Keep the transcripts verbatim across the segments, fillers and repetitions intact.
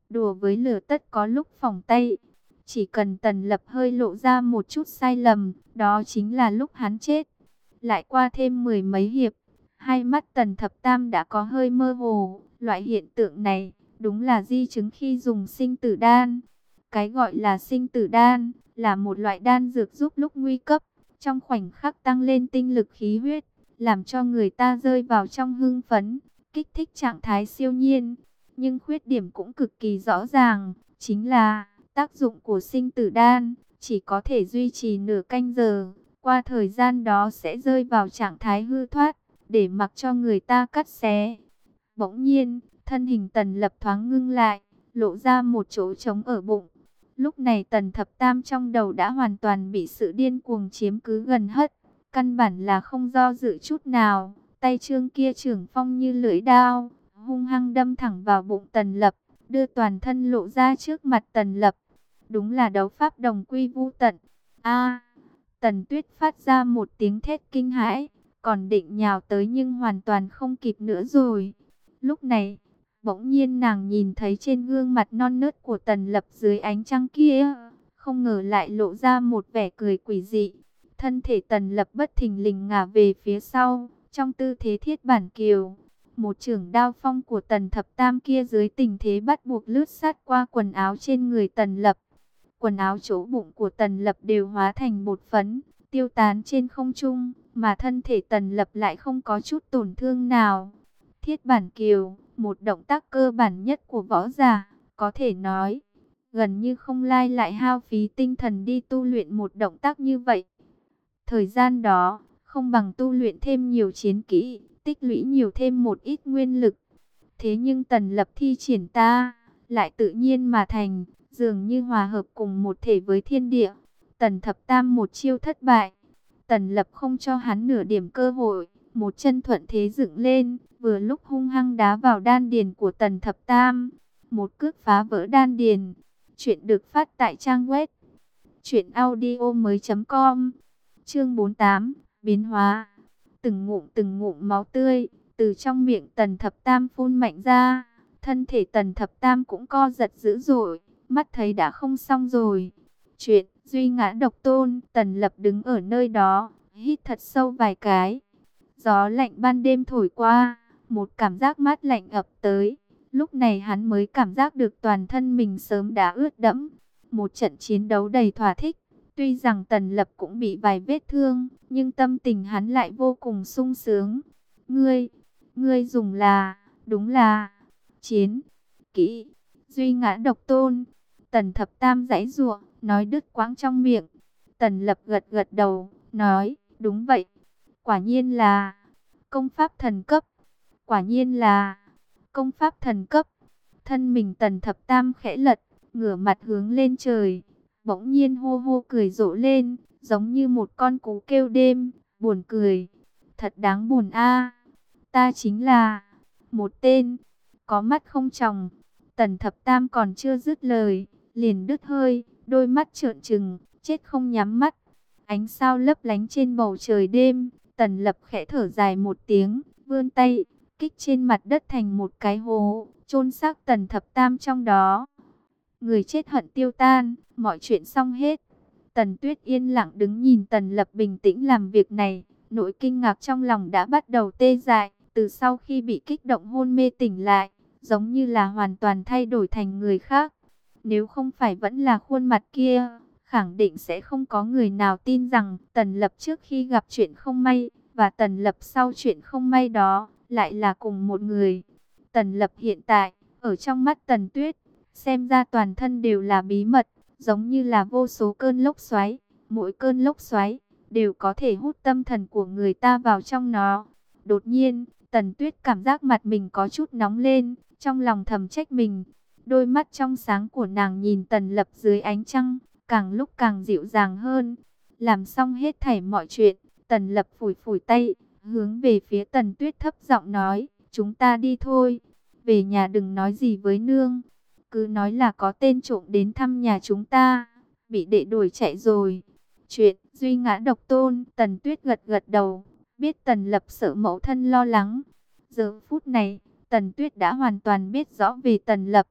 Đùa với lửa tất có lúc phỏng tay. Chỉ cần Tần Lập hơi lộ ra một chút sai lầm, đó chính là lúc hắn chết. Lại qua thêm mười mấy hiệp, hai mắt Tần Thập Tam đã có hơi mơ hồ. Loại hiện tượng này đúng là di chứng khi dùng sinh tử đan. Cái gọi là sinh tử đan là một loại đan dược giúp lúc nguy cấp, trong khoảnh khắc tăng lên tinh lực khí huyết, làm cho người ta rơi vào trong hưng phấn, kích thích trạng thái siêu nhiên. Nhưng khuyết điểm cũng cực kỳ rõ ràng, chính là tác dụng của sinh tử đan chỉ có thể duy trì nửa canh giờ, qua thời gian đó sẽ rơi vào trạng thái hư thoát, để mặc cho người ta cắt xé. Bỗng nhiên, thân hình Tần Lập thoáng ngưng lại, lộ ra một chỗ trống ở bụng. Lúc này Tần Thập Tam trong đầu đã hoàn toàn bị sự điên cuồng chiếm cứ gần hết, căn bản là không do dự chút nào, tay trương kia trường phong như lưỡi dao, hung hăng đâm thẳng vào bụng Tần Lập, đưa toàn thân lộ ra trước mặt Tần Lập. Đúng là đấu pháp đồng quy vu tận. A! Tần Tuyết phát ra một tiếng thét kinh hãi, còn định nhào tới nhưng hoàn toàn không kịp nữa rồi. Lúc này, bỗng nhiên nàng nhìn thấy trên gương mặt non nớt của Tần Lập dưới ánh trăng kia, không ngờ lại lộ ra một vẻ cười quỷ dị. Thân thể Tần Lập bất thình lình ngả về phía sau, trong tư thế thiết bản kiều. Một chưởng đao phong của Tần Thập Tam kia dưới tình thế bắt buộc lướt sát qua quần áo trên người Tần Lập. Quần áo chỗ bụng của Tần Lập đều hóa thành bột phấn, tiêu tán trên không trung, mà thân thể Tần Lập lại không có chút tổn thương nào. Thiết bản kiều, một động tác cơ bản nhất của võ giả, có thể nói, gần như không lai lại hao phí tinh thần đi tu luyện một động tác như vậy. Thời gian đó, không bằng tu luyện thêm nhiều chiến kỹ, tích lũy nhiều thêm một ít nguyên lực. Thế nhưng Tần Lập thi triển ta, lại tự nhiên mà thành, dường như hòa hợp cùng một thể với thiên địa. Tần Thập Tam một chiêu thất bại, Tần Lập không cho hắn nửa điểm cơ hội, một chân thuận thế dựng lên, vừa lúc hung hăng đá vào đan điền của Tần Thập Tam, một cước phá vỡ đan điền. Chuyện được phát tại trang web truyện audio mới chấm com. Chương bốn mươi tám, biến hóa. Từng ngụm từng ngụm máu tươi từ trong miệng Tần Thập Tam phun mạnh ra, thân thể Tần Thập Tam cũng co giật dữ dội, mắt thấy đã không xong rồi. Chuyện duy ngã độc tôn. Tần Lập đứng ở nơi đó, hít thật sâu vài cái. Gió lạnh ban đêm thổi qua, một cảm giác mát lạnh ập tới. Lúc này hắn mới cảm giác được toàn thân mình sớm đã ướt đẫm. Một trận chiến đấu đầy thỏa thích. Tuy rằng Tần Lập cũng bị vài vết thương, nhưng tâm tình hắn lại vô cùng sung sướng. Ngươi, ngươi dùng là, đúng là, chiến, kỹ, duy ngã độc tôn. Tần Thập Tam giãy giụa, nói đứt quãng trong miệng. Tần Lập gật gật đầu, nói, đúng vậy. Quả nhiên là công pháp thần cấp. Quả nhiên là công pháp thần cấp. Thân mình Tần Thập Tam khẽ lật, ngửa mặt hướng lên trời, bỗng nhiên hô hô cười rộ lên, giống như một con cú kêu đêm, buồn cười. Thật đáng buồn a. Ta chính là một tên có mắt không tròng. Tần Thập Tam còn chưa dứt lời, liền đứt hơi, đôi mắt trợn trừng, chết không nhắm mắt. Ánh sao lấp lánh trên bầu trời đêm, Tần Lập khẽ thở dài một tiếng, vươn tay, kích trên mặt đất thành một cái hố, chôn xác Tần Thập Tam trong đó. Người chết hận tiêu tan, mọi chuyện xong hết. Tần Tuyết yên lặng đứng nhìn Tần Lập bình tĩnh làm việc này, nỗi kinh ngạc trong lòng đã bắt đầu tê dại, từ sau khi bị kích động hôn mê tỉnh lại, giống như là hoàn toàn thay đổi thành người khác. Nếu không phải vẫn là khuôn mặt kia, khẳng định sẽ không có người nào tin rằng Tần Lập trước khi gặp chuyện không may, và Tần Lập sau chuyện không may đó, lại là cùng một người. Tần Lập hiện tại, ở trong mắt Tần Tuyết, xem ra toàn thân đều là bí mật, giống như là vô số cơn lốc xoáy, mỗi cơn lốc xoáy đều có thể hút tâm thần của người ta vào trong nó. Đột nhiên, Tần Tuyết cảm giác mặt mình có chút nóng lên, trong lòng thầm trách mình. Đôi mắt trong sáng của nàng nhìn Tần Lập dưới ánh trăng, càng lúc càng dịu dàng hơn. Làm xong hết thảy mọi chuyện, Tần Lập phủi phủi tay, hướng về phía Tần Tuyết thấp giọng nói, chúng ta đi thôi, về nhà đừng nói gì với nương. Cứ nói là có tên trộm đến thăm nhà chúng ta, bị đệ đuổi chạy rồi. Chuyện duy ngã độc tôn. Tần Tuyết gật gật đầu, biết Tần Lập sợ mẫu thân lo lắng. Giờ phút này, Tần Tuyết đã hoàn toàn biết rõ về Tần Lập.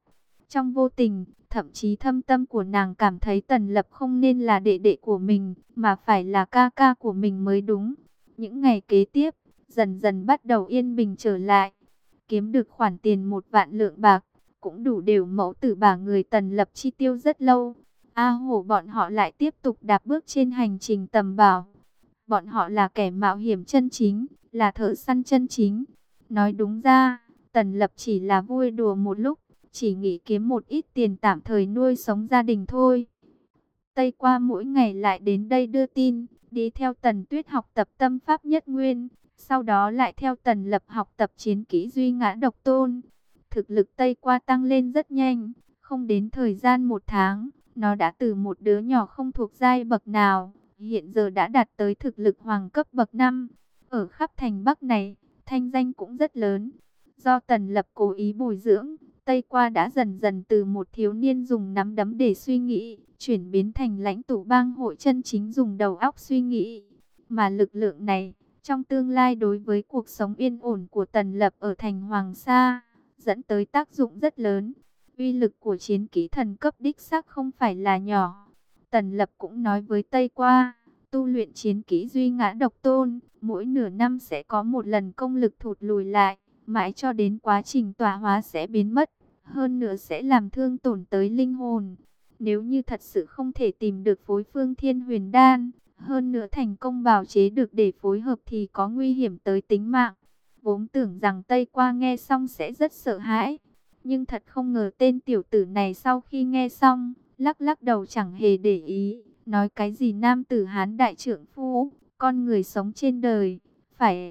Trong vô tình, thậm chí thâm tâm của nàng cảm thấy Tần Lập không nên là đệ đệ của mình, mà phải là ca ca của mình mới đúng. Những ngày kế tiếp, dần dần bắt đầu yên bình trở lại. Kiếm được khoản tiền một vạn lượng bạc, cũng đủ đều mẫu tử bà người Tần Lập chi tiêu rất lâu. A Hổ bọn họ lại tiếp tục đạp bước trên hành trình tầm bảo. Bọn họ là kẻ mạo hiểm chân chính, là thợ săn chân chính. Nói đúng ra, Tần Lập chỉ là vui đùa một lúc, chỉ nghĩ kiếm một ít tiền tạm thời nuôi sống gia đình thôi. Tây Qua mỗi ngày lại đến đây đưa tin, đi theo Tần Tuyết học tập tâm pháp nhất nguyên, sau đó lại theo Tần Lập học tập chiến kỹ duy ngã độc tôn. Thực lực Tây Qua tăng lên rất nhanh, không đến thời gian một tháng, nó đã từ một đứa nhỏ không thuộc giai bậc nào, hiện giờ đã đạt tới thực lực hoàng cấp bậc năm. Ở khắp thành Bắc này, thanh danh cũng rất lớn. Do Tần Lập cố ý bồi dưỡng, Tây Qua đã dần dần từ một thiếu niên dùng nắm đấm để suy nghĩ, chuyển biến thành lãnh tụ bang hội chân chính dùng đầu óc suy nghĩ. Mà lực lượng này, trong tương lai đối với cuộc sống yên ổn của Tần Lập ở thành Hoàng Sa, dẫn tới tác dụng rất lớn. Uy lực của chiến kỹ thần cấp đích xác không phải là nhỏ. Tần Lập cũng nói với Tây Qua, tu luyện chiến kỹ duy ngã độc tôn, mỗi nửa năm sẽ có một lần công lực thụt lùi lại, mãi cho đến quá trình tọa hóa sẽ biến mất, hơn nữa sẽ làm thương tổn tới linh hồn. Nếu như thật sự không thể tìm được phối phương Thiên Huyền Đan, hơn nữa thành công bào chế được để phối hợp thì có nguy hiểm tới tính mạng. Vốn tưởng rằng Tây Qua nghe xong sẽ rất sợ hãi, nhưng thật không ngờ tên tiểu tử này sau khi nghe xong, lắc lắc đầu chẳng hề để ý, nói cái gì nam tử Hán đại trượng phu, con người sống trên đời, phải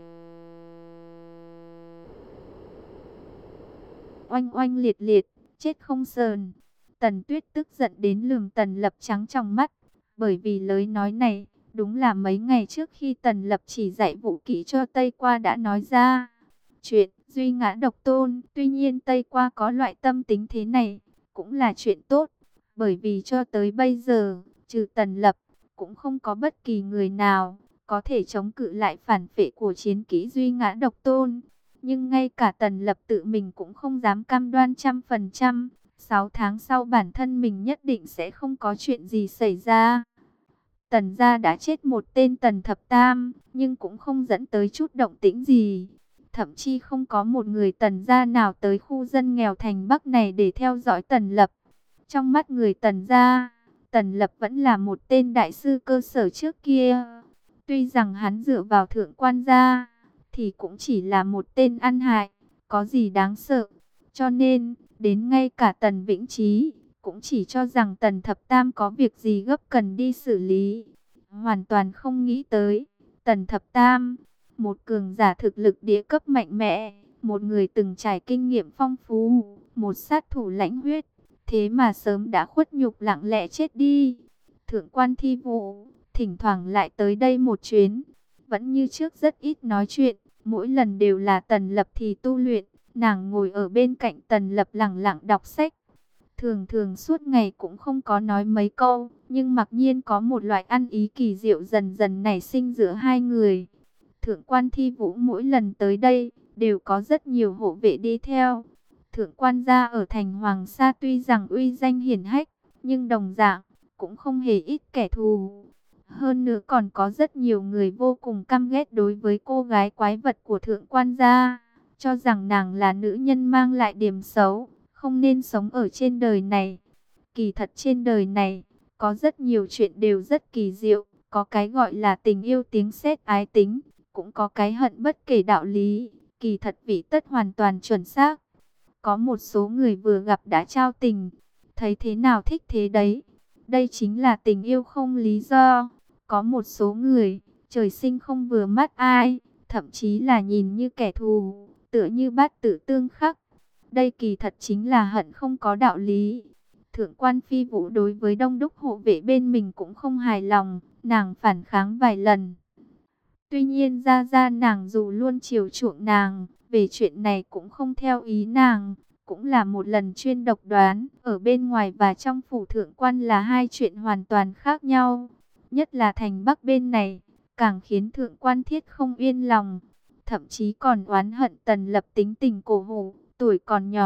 oanh oanh liệt liệt, chết không sờn. Tần Tuyết tức giận đến lườm Tần Lập trắng trong mắt, bởi vì lời nói này, đúng là mấy ngày trước khi Tần Lập chỉ dạy vũ kỹ cho Tây Qua đã nói ra. Chuyện duy ngã độc tôn, tuy nhiên Tây Qua có loại tâm tính thế này, cũng là chuyện tốt, bởi vì cho tới bây giờ, trừ Tần Lập, cũng không có bất kỳ người nào có thể chống cự lại phản phệ của chiến kỹ duy ngã độc tôn. Nhưng ngay cả Tần Lập tự mình cũng không dám cam đoan trăm phần trăm. Sáu tháng sau bản thân mình nhất định sẽ không có chuyện gì xảy ra. Tần gia đã chết một tên Tần Thập Tam, nhưng cũng không dẫn tới chút động tĩnh gì. Thậm chí không có một người Tần gia nào tới khu dân nghèo thành Bắc này để theo dõi Tần Lập. Trong mắt người Tần gia, Tần Lập vẫn là một tên đại sư cơ sở trước kia. Tuy rằng hắn dựa vào thượng quan gia, thì cũng chỉ là một tên ăn hại, có gì đáng sợ. Cho nên, đến ngay cả Tần Vĩnh Chí cũng chỉ cho rằng Tần Thập Tam có việc gì gấp cần đi xử lý. Hoàn toàn không nghĩ tới, Tần Thập Tam, một cường giả thực lực địa cấp mạnh mẽ, một người từng trải kinh nghiệm phong phú, một sát thủ lãnh huyết, thế mà sớm đã khuất nhục lặng lẽ chết đi. Thượng quan Thi Vũ thỉnh thoảng lại tới đây một chuyến, vẫn như trước rất ít nói chuyện, mỗi lần đều là Tần Lập thì tu luyện, nàng ngồi ở bên cạnh Tần Lập lặng lặng đọc sách. Thường thường suốt ngày cũng không có nói mấy câu, nhưng mặc nhiên có một loại ăn ý kỳ diệu dần dần nảy sinh giữa hai người. Thượng quan Thi Vũ mỗi lần tới đây, đều có rất nhiều hộ vệ đi theo. Thượng quan gia ở thành Hoàng Sa tuy rằng uy danh hiển hách, nhưng đồng dạng, cũng không hề ít kẻ thù. Hơn nữa còn có rất nhiều người vô cùng căm ghét đối với cô gái quái vật của thượng quan gia, cho rằng nàng là nữ nhân mang lại điểm xấu, không nên sống ở trên đời này. Kỳ thật trên đời này, có rất nhiều chuyện đều rất kỳ diệu, có cái gọi là tình yêu tiếng sét ái tính, cũng có cái hận bất kể đạo lý, kỳ thật vị tất hoàn toàn chuẩn xác. Có một số người vừa gặp đã trao tình, thấy thế nào thích thế đấy. Đây chính là tình yêu không lý do. Có một số người, trời sinh không vừa mắt ai, thậm chí là nhìn như kẻ thù, tựa như bát tự tương khắc. Đây kỳ thật chính là hận không có đạo lý. Thượng quan Phi Vũ đối với đông đúc hộ vệ bên mình cũng không hài lòng, nàng phản kháng vài lần. Tuy nhiên ra ra nàng dù luôn chiều chuộng nàng, về chuyện này cũng không theo ý nàng, cũng là một lần chuyên độc đoán, ở bên ngoài và trong phủ thượng quan là hai chuyện hoàn toàn khác nhau. Nhất là thành Bắc bên này, càng khiến thượng quan Thiết không yên lòng, thậm chí còn oán hận Tần Lập tính tình cổ hủ, tuổi còn nhỏ,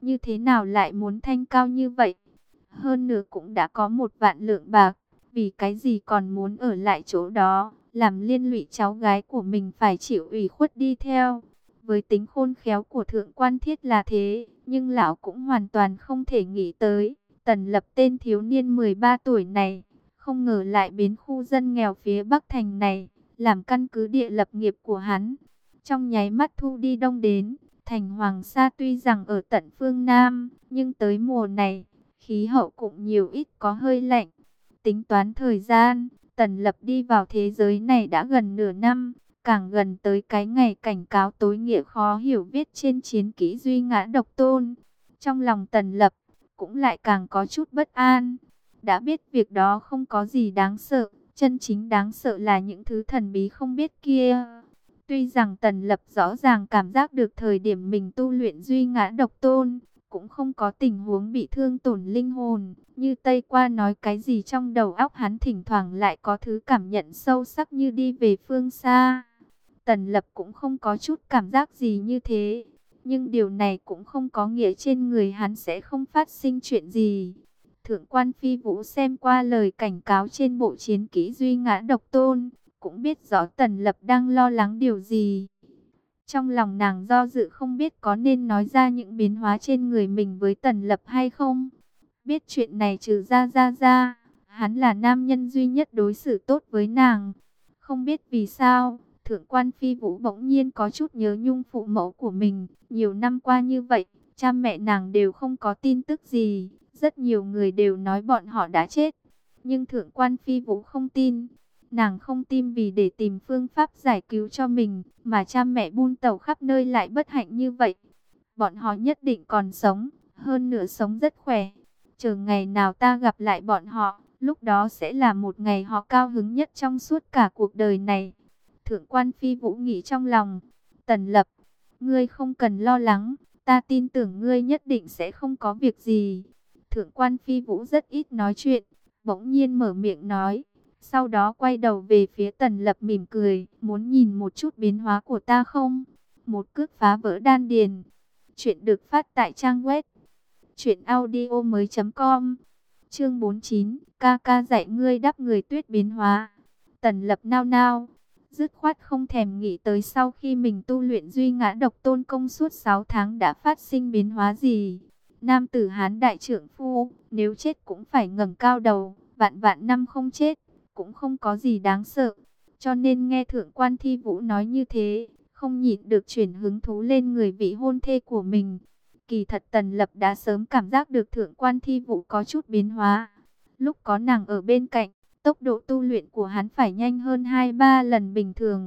như thế nào lại muốn thanh cao như vậy? Hơn nữa cũng đã có một vạn lượng bạc, vì cái gì còn muốn ở lại chỗ đó, làm liên lụy cháu gái của mình phải chịu ủy khuất đi theo. Với tính khôn khéo của thượng quan Thiết là thế, nhưng lão cũng hoàn toàn không thể nghĩ tới, Tần Lập tên thiếu niên mười ba tuổi này, không ngờ lại biến khu dân nghèo phía Bắc thành này, làm căn cứ địa lập nghiệp của hắn. Trong nháy mắt thu đi đông đến, thành Hoàng Sa tuy rằng ở tận phương Nam, nhưng tới mùa này, khí hậu cũng nhiều ít có hơi lạnh. Tính toán thời gian, Tần Lập đi vào thế giới này đã gần nửa năm, càng gần tới cái ngày cảnh cáo tối nghĩa khó hiểu viết trên chiến kỹ Duy Ngã Độc Tôn. Trong lòng Tần Lập, cũng lại càng có chút bất an. Đã biết việc đó không có gì đáng sợ, chân chính đáng sợ là những thứ thần bí không biết kia. Tuy rằng Tần Lập rõ ràng cảm giác được thời điểm mình tu luyện Duy Ngã Độc Tôn, cũng không có tình huống bị thương tổn linh hồn, như Tây Qua nói cái gì trong đầu óc hắn thỉnh thoảng lại có thứ cảm nhận sâu sắc như đi về phương xa. Tần Lập cũng không có chút cảm giác gì như thế, nhưng điều này cũng không có nghĩa trên người hắn sẽ không phát sinh chuyện gì. Thượng quan Phi Vũ xem qua lời cảnh cáo trên bộ chiến kỹ Duy Ngã Độc Tôn, cũng biết rõ Tần Lập đang lo lắng điều gì. Trong lòng nàng do dự không biết có nên nói ra những biến hóa trên người mình với Tần Lập hay không. Biết chuyện này trừ ra ra ra, hắn là nam nhân duy nhất đối xử tốt với nàng. Không biết vì sao, Thượng quan Phi Vũ bỗng nhiên có chút nhớ nhung phụ mẫu của mình. Nhiều năm qua như vậy, cha mẹ nàng đều không có tin tức gì. Rất nhiều người đều nói bọn họ đã chết. Nhưng Thượng quan Phi Vũ không tin. Nàng không tin vì để tìm phương pháp giải cứu cho mình, mà cha mẹ buôn tàu khắp nơi lại bất hạnh như vậy. Bọn họ nhất định còn sống, hơn nữa sống rất khỏe. Chờ ngày nào ta gặp lại bọn họ, lúc đó sẽ là một ngày họ cao hứng nhất trong suốt cả cuộc đời này. Thượng quan Phi Vũ nghĩ trong lòng, Tần Lập, ngươi không cần lo lắng, ta tin tưởng ngươi nhất định sẽ không có việc gì. Thượng quan Phi Vũ rất ít nói chuyện, bỗng nhiên mở miệng nói. Sau đó quay đầu về phía Tần Lập mỉm cười, muốn nhìn một chút biến hóa của ta không? Một cước phá vỡ đan điền. Chuyện được phát tại trang web truyệnaudiomoi chấm com. Chương bốn mươi chín, ca ca dạy ngươi đắp người tuyết biến hóa. Tần Lập nao nao, dứt khoát không thèm nghĩ tới sau khi mình tu luyện Duy Ngã Độc Tôn công suốt sáu tháng đã phát sinh biến hóa gì. Nam tử Hán đại trưởng phu, nếu chết cũng phải ngẩng cao đầu, vạn vạn năm không chết, cũng không có gì đáng sợ. Cho nên nghe Thượng quan Thi Vũ nói như thế, không nhịn được chuyển hứng thú lên người vị hôn thê của mình. Kỳ thật Tần Lập đã sớm cảm giác được Thượng quan Thi Vũ có chút biến hóa. Lúc có nàng ở bên cạnh, tốc độ tu luyện của hắn phải nhanh hơn hai ba lần bình thường.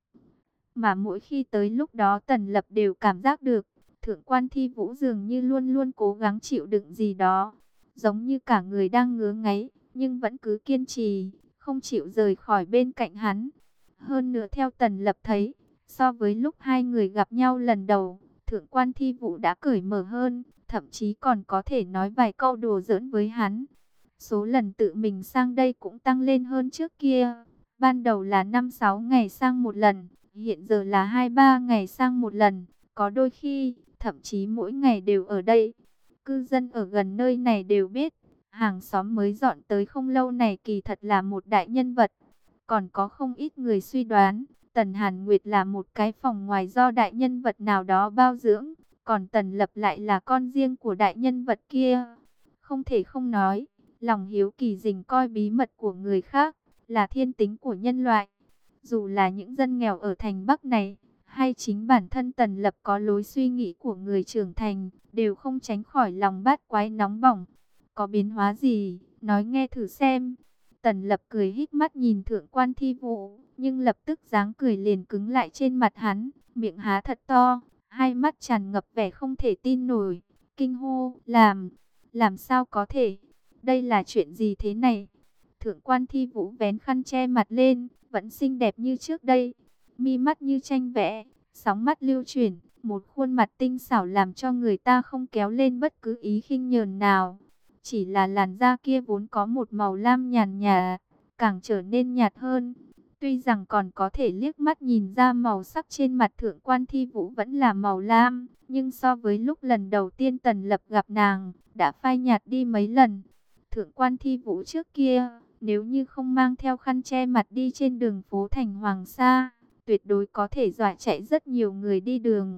Mà mỗi khi tới lúc đó Tần Lập đều cảm giác được, Thượng quan Thi Vũ dường như luôn luôn cố gắng chịu đựng gì đó. Giống như cả người đang ngứa ngáy, nhưng vẫn cứ kiên trì, không chịu rời khỏi bên cạnh hắn. Hơn nữa theo Tần Lập thấy, so với lúc hai người gặp nhau lần đầu, Thượng quan Thi Vũ đã cởi mở hơn, thậm chí còn có thể nói vài câu đùa giỡn với hắn. Số lần tự mình sang đây cũng tăng lên hơn trước kia. Ban đầu là năm sáu ngày sang một lần, hiện giờ là hai ba ngày sang một lần. Có đôi khi, thậm chí mỗi ngày đều ở đây. Cư dân ở gần nơi này đều biết, hàng xóm mới dọn tới không lâu này kỳ thật là một đại nhân vật. Còn có không ít người suy đoán, Tần Hàn Nguyệt là một cái phòng ngoài do đại nhân vật nào đó bao dưỡng, còn Tần Lập lại là con riêng của đại nhân vật kia. Không thể không nói, lòng hiếu kỳ rình coi bí mật của người khác, là thiên tính của nhân loại. Dù là những dân nghèo ở thành Bắc này, hay chính bản thân Tần Lập có lối suy nghĩ của người trưởng thành, đều không tránh khỏi lòng bát quái nóng bỏng. Có biến hóa gì, nói nghe thử xem. Tần Lập cười híp mắt nhìn Thượng quan Thi Vũ, nhưng lập tức dáng cười liền cứng lại trên mặt hắn, miệng há thật to, hai mắt tràn ngập vẻ không thể tin nổi, kinh hô, làm, làm sao có thể, đây là chuyện gì thế này? Thượng quan Thi Vũ vén khăn che mặt lên, vẫn xinh đẹp như trước đây, mi mắt như tranh vẽ, sóng mắt lưu chuyển, một khuôn mặt tinh xảo làm cho người ta không kéo lên bất cứ ý khinh nhờn nào. Chỉ là làn da kia vốn có một màu lam nhàn nhạt, càng trở nên nhạt hơn. Tuy rằng còn có thể liếc mắt nhìn ra màu sắc trên mặt Thượng Quan Thi Vũ vẫn là màu lam, nhưng so với lúc lần đầu tiên Tần Lập gặp nàng, đã phai nhạt đi mấy lần. Thượng Quan Thi Vũ trước kia, nếu như không mang theo khăn che mặt đi trên đường phố thành Hoàng Sa, tuyệt đối có thể dọa chạy rất nhiều người đi đường.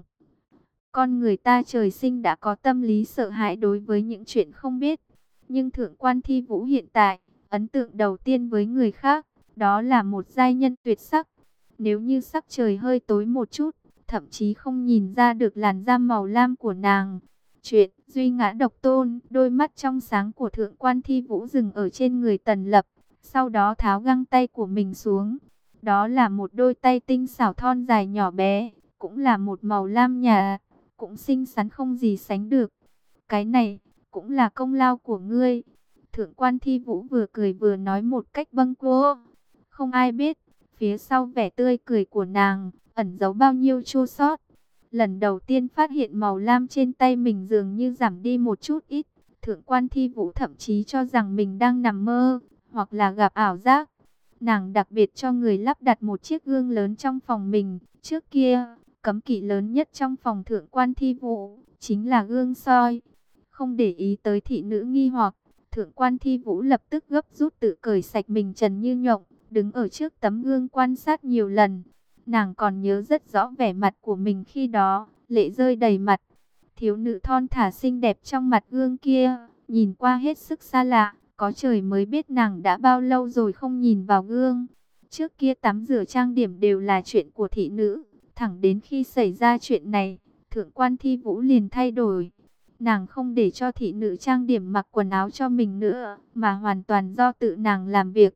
Con người ta trời sinh đã có tâm lý sợ hãi đối với những chuyện không biết. Nhưng Thượng Quan Thi Vũ hiện tại, ấn tượng đầu tiên với người khác, đó là một giai nhân tuyệt sắc. Nếu như sắc trời hơi tối một chút, thậm chí không nhìn ra được làn da màu lam của nàng. Chuyện duy ngã độc tôn, đôi mắt trong sáng của Thượng Quan Thi Vũ dừng ở trên người Tần Lập, sau đó tháo găng tay của mình xuống. Đó là một đôi tay tinh xảo thon dài nhỏ bé, cũng là một màu lam nhạt, cũng xinh xắn không gì sánh được. Cái này cũng là công lao của ngươi. Thượng Quan Thi Vũ vừa cười vừa nói một cách bâng quơ. Không ai biết, phía sau vẻ tươi cười của nàng, ẩn giấu bao nhiêu chua xót. Lần đầu tiên phát hiện màu lam trên tay mình dường như giảm đi một chút ít. Thượng Quan Thi Vũ thậm chí cho rằng mình đang nằm mơ, hoặc là gặp ảo giác. Nàng đặc biệt cho người lắp đặt một chiếc gương lớn trong phòng mình. Trước kia, cấm kỵ lớn nhất trong phòng Thượng Quan Thi Vũ, chính là gương soi. Không để ý tới thị nữ nghi hoặc, Thượng Quan Thi Vũ lập tức gấp rút tự cởi sạch mình trần như nhộng, đứng ở trước tấm gương quan sát nhiều lần. Nàng còn nhớ rất rõ vẻ mặt của mình khi đó, lệ rơi đầy mặt. Thiếu nữ thon thả xinh đẹp trong mặt gương kia, nhìn qua hết sức xa lạ, có trời mới biết nàng đã bao lâu rồi không nhìn vào gương. Trước kia tắm rửa trang điểm đều là chuyện của thị nữ, thẳng đến khi xảy ra chuyện này, Thượng Quan Thi Vũ liền thay đổi. Nàng không để cho thị nữ trang điểm mặc quần áo cho mình nữa, mà hoàn toàn do tự nàng làm việc.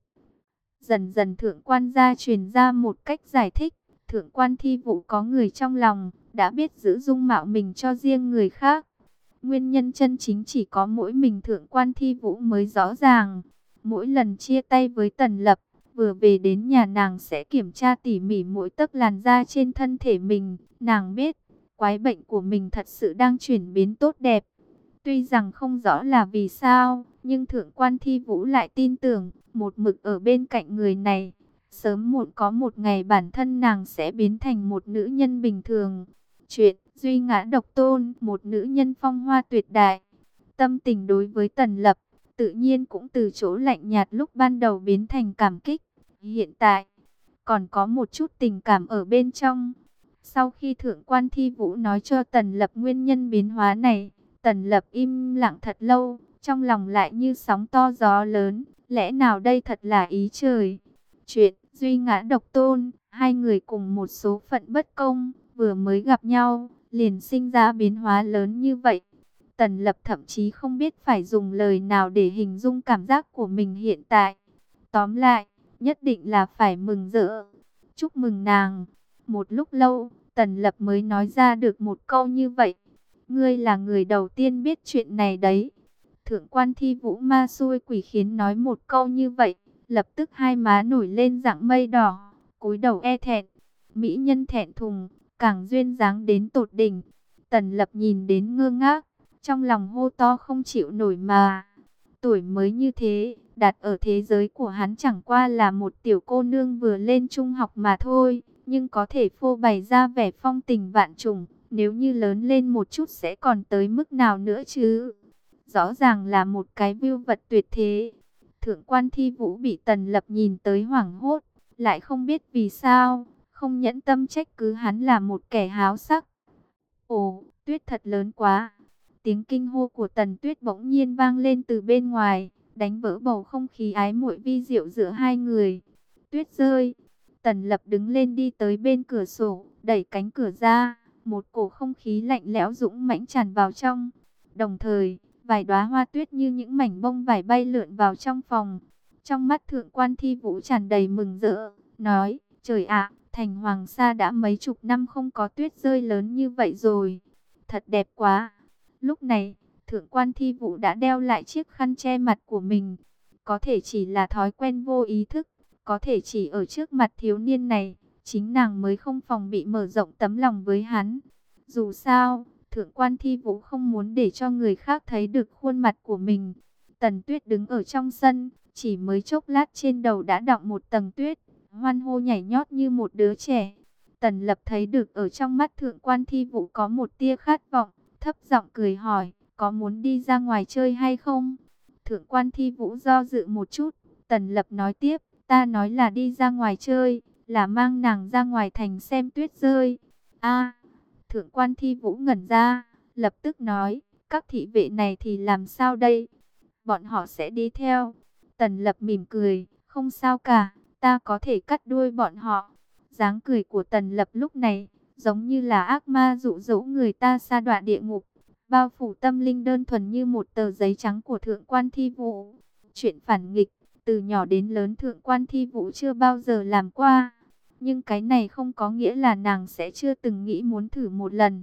Dần dần Thượng Quan gia truyền ra một cách giải thích, Thượng Quan Thi Vũ có người trong lòng, đã biết giữ dung mạo mình cho riêng người khác. Nguyên nhân chân chính chỉ có mỗi mình Thượng Quan Thi Vũ mới rõ ràng. Mỗi lần chia tay với Tần Lập, vừa về đến nhà nàng sẽ kiểm tra tỉ mỉ mỗi tấc làn da trên thân thể mình. Nàng biết, quái bệnh của mình thật sự đang chuyển biến tốt đẹp. Tuy rằng không rõ là vì sao, nhưng Thượng Quan Thi Vũ lại tin tưởng, một mực ở bên cạnh người này, sớm muộn có một ngày bản thân nàng sẽ biến thành một nữ nhân bình thường. Chuyện duy ngã độc tôn, một nữ nhân phong hoa tuyệt đại. Tâm tình đối với Tần Lập, tự nhiên cũng từ chỗ lạnh nhạt lúc ban đầu biến thành cảm kích. Hiện tại, còn có một chút tình cảm ở bên trong. Sau khi Thượng Quan Thi Vũ nói cho Tần Lập nguyên nhân biến hóa này, Tần Lập im lặng thật lâu, trong lòng lại như sóng to gió lớn. Lẽ nào đây thật là ý trời? Chuyện duy ngã độc tôn, hai người cùng một số phận bất công, vừa mới gặp nhau, liền sinh ra biến hóa lớn như vậy. Tần Lập thậm chí không biết phải dùng lời nào để hình dung cảm giác của mình hiện tại. Tóm lại, nhất định là phải mừng rỡ. Chúc mừng nàng. Một lúc lâu, Tần Lập mới nói ra được một câu như vậy. Ngươi là người đầu tiên biết chuyện này đấy. Thượng Quan Thi Vũ ma xui quỷ khiến nói một câu như vậy, lập tức hai má nổi lên dạng mây đỏ, cúi đầu e thẹn. Mỹ nhân thẹn thùng, càng duyên dáng đến tột đỉnh. Tần Lập nhìn đến ngơ ngác, trong lòng hô to không chịu nổi mà. Tuổi mới như thế, đặt ở thế giới của hắn chẳng qua là một tiểu cô nương vừa lên trung học mà thôi, nhưng có thể phô bày ra vẻ phong tình vạn trùng, nếu như lớn lên một chút sẽ còn tới mức nào nữa chứ. Rõ ràng là một cái view vật tuyệt thế. Thượng Quan Thi Vũ bị Tần Lập nhìn tới hoảng hốt, lại không biết vì sao, không nhẫn tâm trách cứ hắn là một kẻ háo sắc. Ồ, tuyết thật lớn quá. Tiếng kinh hô của Tần Tuyết bỗng nhiên vang lên từ bên ngoài, đánh vỡ bầu không khí ái muội vi diệu giữa hai người. Tuyết rơi. Tần Lập đứng lên đi tới bên cửa sổ, đẩy cánh cửa ra, một cổ không khí lạnh lẽo dũng mãnh tràn vào trong. Đồng thời, vài đóa hoa tuyết như những mảnh bông vải bay lượn vào trong phòng. Trong mắt Thượng Quan Thi Vũ tràn đầy mừng rỡ, nói: "Trời ạ, thành Hoàng Sa đã mấy chục năm không có tuyết rơi lớn như vậy rồi. Thật đẹp quá." Lúc này, Thượng Quan Thi Vũ đã đeo lại chiếc khăn che mặt của mình. Có thể chỉ là thói quen vô ý thức, có thể chỉ ở trước mặt thiếu niên này, chính nàng mới không phòng bị mở rộng tấm lòng với hắn. Dù sao, Thượng Quan Thi Vũ không muốn để cho người khác thấy được khuôn mặt của mình. Tần Tuyết đứng ở trong sân, chỉ mới chốc lát trên đầu đã đọng một tầng tuyết. hoan hô nhảy nhót như một đứa trẻ. Tần Lập thấy được ở trong mắt Thượng Quan Thi Vũ có một tia khát vọng, thấp giọng cười hỏi, có muốn đi ra ngoài chơi hay không? Thượng Quan Thi Vũ do dự một chút, Tần Lập nói tiếp, ta nói là đi ra ngoài chơi, là mang nàng ra ngoài thành xem tuyết rơi. A, Thượng Quan Thi Vũ ngẩn ra, lập tức nói, các thị vệ này thì làm sao đây? Bọn họ sẽ đi theo. Tần Lập mỉm cười, không sao cả, ta có thể cắt đuôi bọn họ. Dáng cười của Tần Lập lúc này, giống như là ác ma dụ dỗ người ta sa đọa địa ngục, bao phủ tâm linh đơn thuần như một tờ giấy trắng của Thượng Quan Thi Vũ. Chuyện phản nghịch, từ nhỏ đến lớn Thượng Quan Thi Vũ chưa bao giờ làm qua. Nhưng cái này không có nghĩa là nàng sẽ chưa từng nghĩ muốn thử một lần.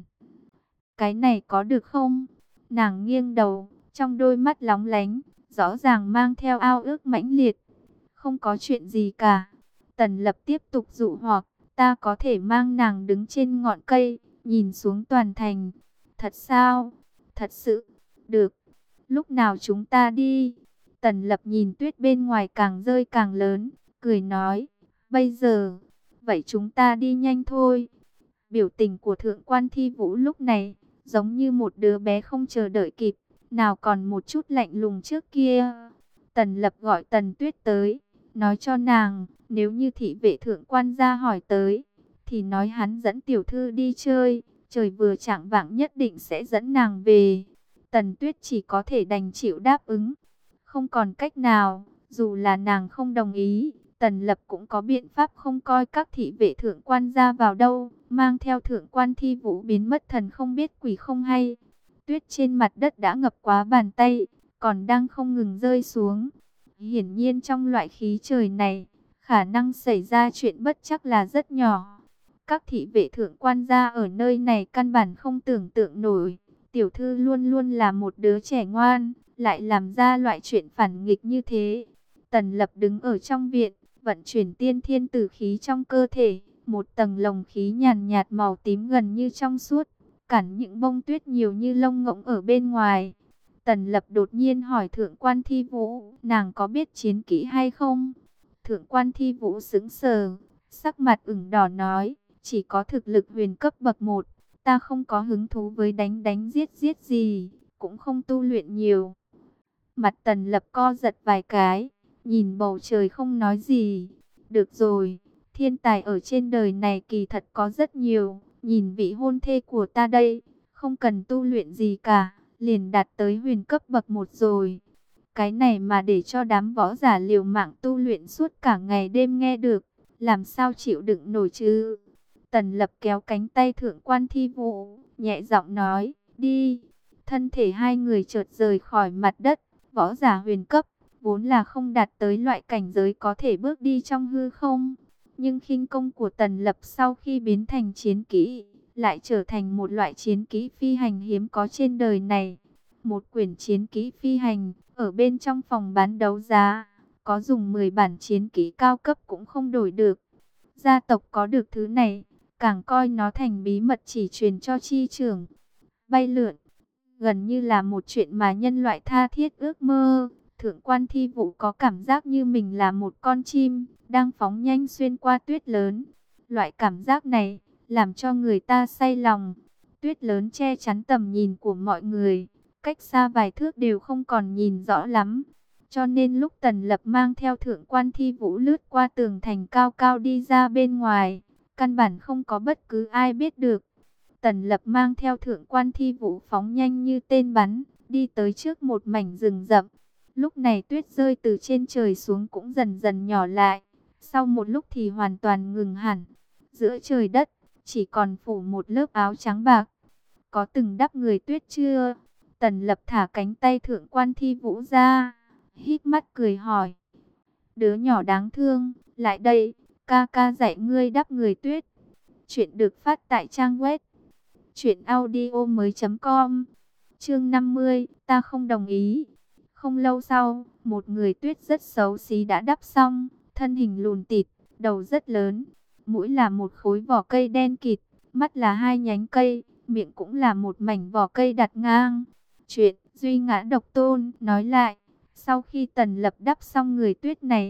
Cái này có được không? Nàng nghiêng đầu, trong đôi mắt lóng lánh, rõ ràng mang theo ao ước mãnh liệt. Không có chuyện gì cả. Tần Lập tiếp tục dụ hoặc, ta có thể mang nàng đứng trên ngọn cây, nhìn xuống toàn thành. Thật sao? Thật sự? Được. Lúc nào chúng ta đi? Tần Lập nhìn tuyết bên ngoài càng rơi càng lớn, cười nói, bây giờ, vậy chúng ta đi nhanh thôi. Biểu tình của Thượng Quan Thi Vũ lúc này, giống như một đứa bé không chờ đợi kịp, nào còn một chút lạnh lùng trước kia. Tần Lập gọi Tần Tuyết tới, nói cho nàng, nếu như thị vệ Thượng Quan gia hỏi tới, thì nói hắn dẫn tiểu thư đi chơi, trời vừa chạng vạng nhất định sẽ dẫn nàng về. Tần Tuyết chỉ có thể đành chịu đáp ứng. Không còn cách nào, dù là nàng không đồng ý, Tần Lập cũng có biện pháp không coi các thị vệ Thượng Quan gia vào đâu, mang theo Thượng Quan Thi Vũ biến mất thần không biết quỷ không hay. Tuyết trên mặt đất đã ngập quá bàn tay, còn đang không ngừng rơi xuống. Hiển nhiên trong loại khí trời này, khả năng xảy ra chuyện bất chắc là rất nhỏ. Các thị vệ Thượng Quan gia ở nơi này căn bản không tưởng tượng nổi. Tiểu thư luôn luôn là một đứa trẻ ngoan, lại làm ra loại chuyện phản nghịch như thế. Tần Lập đứng ở trong viện, vận chuyển tiên thiên tử khí trong cơ thể, một tầng lồng khí nhàn nhạt màu tím gần như trong suốt, cản những bông tuyết nhiều như lông ngỗng ở bên ngoài. Tần Lập đột nhiên hỏi Thượng Quan Thi Vũ, nàng có biết chiến kỹ hay không? Thượng Quan Thi Vũ sững sờ, sắc mặt ửng đỏ nói, chỉ có thực lực huyền cấp bậc một, ta không có hứng thú với đánh đánh giết giết gì, cũng không tu luyện nhiều. Mặt Tần Lập co giật vài cái, nhìn bầu trời không nói gì. Được rồi, thiên tài ở trên đời này kỳ thật có rất nhiều, nhìn vị hôn thê của ta đây, không cần tu luyện gì cả, liền đạt tới huyền cấp bậc một rồi. Cái này mà để cho đám võ giả liều mạng tu luyện suốt cả ngày đêm nghe được, làm sao chịu đựng nổi chứ? Tần Lập kéo cánh tay Thượng Quan Thi Vũ, nhẹ giọng nói, đi. Thân thể hai người chợt rời khỏi mặt đất, võ giả huyền cấp, vốn là không đạt tới loại cảnh giới có thể bước đi trong hư không. Nhưng khinh công của Tần Lập sau khi biến thành chiến kỹ, lại trở thành một loại chiến kỹ phi hành hiếm có trên đời này. Một quyển chiến kỹ phi hành, ở bên trong phòng bán đấu giá, có dùng mười bản chiến kỹ cao cấp cũng không đổi được. Gia tộc có được thứ này, càng coi nó thành bí mật chỉ truyền cho chi trưởng. Bay lượn, gần như là một chuyện mà nhân loại tha thiết ước mơ. Thượng Quan Thi Vũ có cảm giác như mình là một con chim, đang phóng nhanh xuyên qua tuyết lớn. Loại cảm giác này, làm cho người ta say lòng. Tuyết lớn che chắn tầm nhìn của mọi người, cách xa vài thước đều không còn nhìn rõ lắm. Cho nên lúc Tần Lập mang theo Thượng Quan Thi Vũ lướt qua tường thành cao cao đi ra bên ngoài, căn bản không có bất cứ ai biết được. Tần Lập mang theo Thượng Quan Thi Vũ phóng nhanh như tên bắn, đi tới trước một mảnh rừng rậm. Lúc này tuyết rơi từ trên trời xuống cũng dần dần nhỏ lại, sau một lúc thì hoàn toàn ngừng hẳn. Giữa trời đất, chỉ còn phủ một lớp áo trắng bạc. Có từng đắp người tuyết chưa? Tần Lập thả cánh tay Thượng Quan Thi Vũ ra, híp mắt cười hỏi. Đứa nhỏ đáng thương, lại đây, ca ca dạy ngươi đắp người tuyết. Chuyện được phát tại trang web truyện audio mới chấm com. Chương năm mươi, ta không đồng ý. Không lâu sau, một người tuyết rất xấu xí đã đắp xong, thân hình lùn tịt, đầu rất lớn, mũi là một khối vỏ cây đen kịt, mắt là hai nhánh cây, miệng cũng là một mảnh vỏ cây đặt ngang. Chuyện Duy Ngã Độc Tôn nói lại, sau khi Tần Lập đắp xong người tuyết này,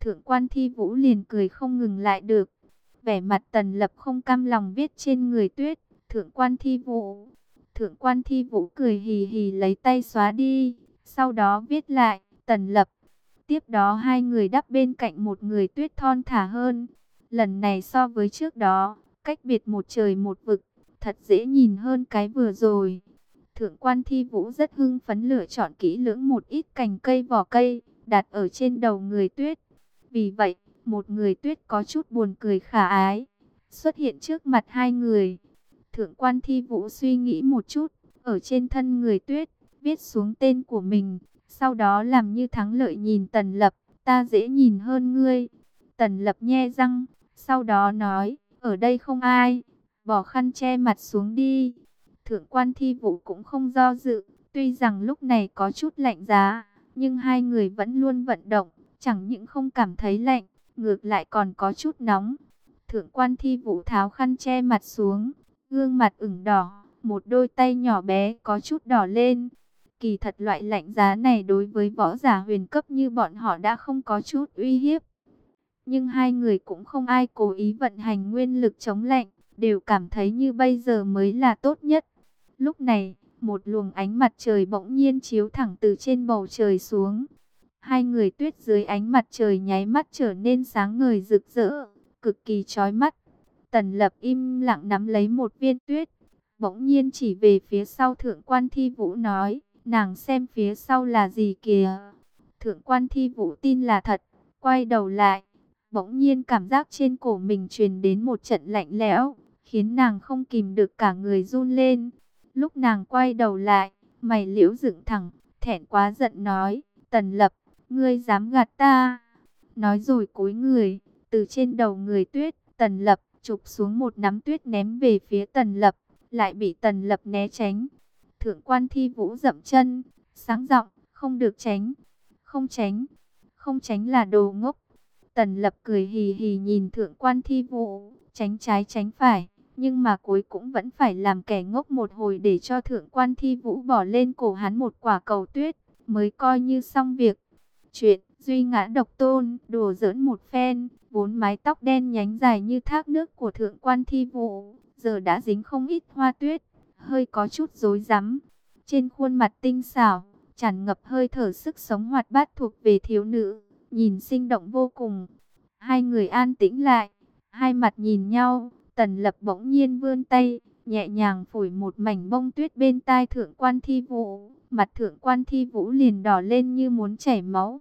Thượng quan Thi Vũ liền cười không ngừng lại được. Vẻ mặt Tần Lập không cam lòng viết trên người tuyết, Thượng quan Thi Vũ. Thượng quan Thi Vũ cười hì hì lấy tay xóa đi, sau đó viết lại, Tần Lập. Tiếp đó hai người đắp bên cạnh một người tuyết thon thả hơn. Lần này so với trước đó, cách biệt một trời một vực, thật dễ nhìn hơn cái vừa rồi. Thượng quan Thi Vũ rất hưng phấn lựa chọn kỹ lưỡng một ít cành cây vỏ cây, đặt ở trên đầu người tuyết. Vì vậy, một người tuyết có chút buồn cười khả ái, xuất hiện trước mặt hai người. Thượng quan Thi Vũ suy nghĩ một chút, ở trên thân người tuyết, viết xuống tên của mình. Sau đó làm như thắng lợi nhìn Tần Lập, ta dễ nhìn hơn ngươi. Tần Lập nhe răng, sau đó nói, ở đây không ai, bỏ khăn che mặt xuống đi. Thượng quan Thi Vũ cũng không do dự, tuy rằng lúc này có chút lạnh giá, nhưng hai người vẫn luôn vận động, chẳng những không cảm thấy lạnh, ngược lại còn có chút nóng. Thượng quan Thi Vũ tháo khăn che mặt xuống, gương mặt ửng đỏ, một đôi tay nhỏ bé có chút đỏ lên. Kỳ thật loại lạnh giá này đối với võ giả huyền cấp như bọn họ đã không có chút uy hiếp. Nhưng hai người cũng không ai cố ý vận hành nguyên lực chống lạnh, đều cảm thấy như bây giờ mới là tốt nhất. Lúc này, một luồng ánh mặt trời bỗng nhiên chiếu thẳng từ trên bầu trời xuống. Hai người tuyết dưới ánh mặt trời nháy mắt trở nên sáng ngời rực rỡ, cực kỳ chói mắt. Tần Lập im lặng nắm lấy một viên tuyết, bỗng nhiên chỉ về phía sau Thượng quan Thi Vũ nói, nàng xem phía sau là gì kìa. Thượng quan Thi Vũ tin là thật, quay đầu lại, bỗng nhiên cảm giác trên cổ mình truyền đến một trận lạnh lẽo, khiến nàng không kìm được cả người run lên. Lúc nàng quay đầu lại, mày liễu dựng thẳng, thẹn quá giận nói, Tần Lập, ngươi dám gạt ta. Nói rồi cúi người, từ trên đầu người tuyết, Tần Lập chụp xuống một nắm tuyết ném về phía Tần Lập, lại bị Tần Lập né tránh. Thượng quan Thi Vũ dậm chân, sáng giọng, không được tránh, không tránh, không tránh là đồ ngốc. Tần Lập cười hì hì nhìn Thượng quan Thi Vũ, tránh trái tránh phải, nhưng mà cuối cũng vẫn phải làm kẻ ngốc một hồi để cho Thượng quan Thi Vũ bỏ lên cổ hắn một quả cầu tuyết, mới coi như xong việc. Chuyện duy ngã độc tôn, đùa giỡn một phen, vốn mái tóc đen nhánh dài như thác nước của Thượng quan Thi Vũ, giờ đã dính không ít hoa tuyết, hơi có chút rối rắm. Trên khuôn mặt tinh xảo, tràn ngập hơi thở sức sống hoạt bát thuộc về thiếu nữ, nhìn sinh động vô cùng. Hai người an tĩnh lại, hai mặt nhìn nhau, Tần Lập bỗng nhiên vươn tay, nhẹ nhàng phủi một mảnh bông tuyết bên tai Thượng quan Thi Vũ, mặt Thượng quan Thi Vũ liền đỏ lên như muốn chảy máu.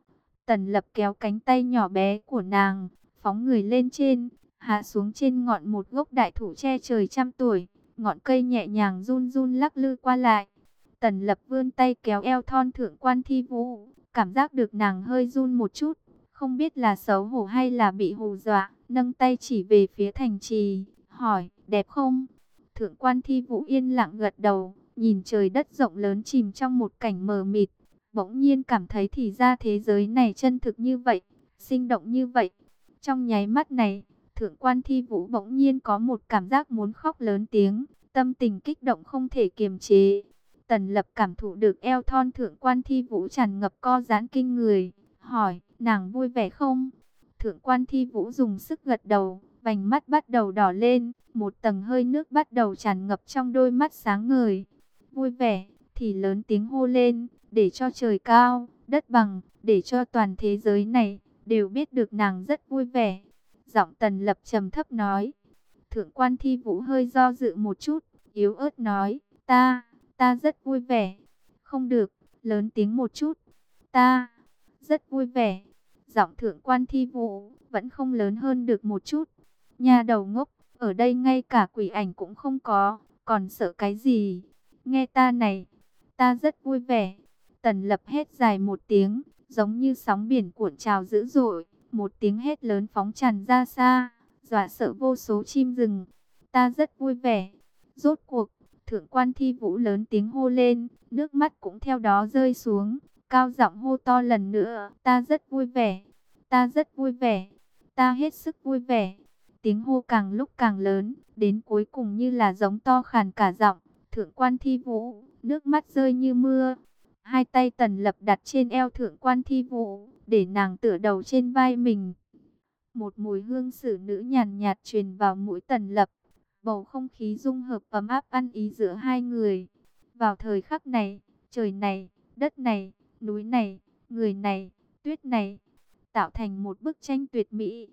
Tần Lập kéo cánh tay nhỏ bé của nàng, phóng người lên trên, hạ xuống trên ngọn một gốc đại thụ che trời trăm tuổi, ngọn cây nhẹ nhàng run run lắc lư qua lại. Tần Lập vươn tay kéo eo thon Thượng quan Thi Vũ, cảm giác được nàng hơi run một chút, không biết là xấu hổ hay là bị hù dọa, nâng tay chỉ về phía thành trì, hỏi, đẹp không? Thượng quan Thi Vũ yên lặng gật đầu, nhìn trời đất rộng lớn chìm trong một cảnh mờ mịt, bỗng nhiên cảm thấy thì ra thế giới này chân thực như vậy, sinh động như vậy. Trong nháy mắt này, Thượng quan Thi Vũ bỗng nhiên có một cảm giác muốn khóc lớn tiếng, tâm tình kích động không thể kiềm chế. Tần Lập cảm thụ được eo thon Thượng quan Thi Vũ tràn ngập co giãn kinh người, hỏi, nàng vui vẻ không? Thượng quan Thi Vũ dùng sức gật đầu, vành mắt bắt đầu đỏ lên, một tầng hơi nước bắt đầu tràn ngập trong đôi mắt sáng ngời. Vui vẻ, thì lớn tiếng hô lên, để cho trời cao, đất bằng, để cho toàn thế giới này, đều biết được nàng rất vui vẻ. Giọng Tần Lập trầm thấp nói. Thượng quan Thi Vũ hơi do dự một chút, yếu ớt nói, ta, ta rất vui vẻ. Không được, lớn tiếng một chút, ta, rất vui vẻ. Giọng Thượng quan Thi Vũ vẫn không lớn hơn được một chút. Nhà đầu ngốc, ở đây ngay cả quỷ ảnh cũng không có, còn sợ cái gì? Nghe ta này, ta rất vui vẻ. Tần Lập hét dài một tiếng, giống như sóng biển cuộn trào dữ dội, một tiếng hét lớn phóng tràn ra xa, dọa sợ vô số chim rừng. Ta rất vui vẻ. Rốt cuộc, Thượng quan Thi Vũ lớn tiếng hô lên, nước mắt cũng theo đó rơi xuống, cao giọng hô to lần nữa, ta rất vui vẻ, ta rất vui vẻ, ta hết sức vui vẻ. Tiếng hô càng lúc càng lớn, đến cuối cùng như là giống to khàn cả giọng. Thượng quan Thi Vũ, nước mắt rơi như mưa. Hai tay Tần Lập đặt trên eo Thượng Quan Thi Vũ, để nàng tựa đầu trên vai mình. Một mùi hương xử nữ nhàn nhạt truyền vào mũi Tần Lập. Bầu không khí dung hợp ấm áp ăn ý giữa hai người. Vào thời khắc này, trời này, đất này, núi này, người này, tuyết này, tạo thành một bức tranh tuyệt mỹ.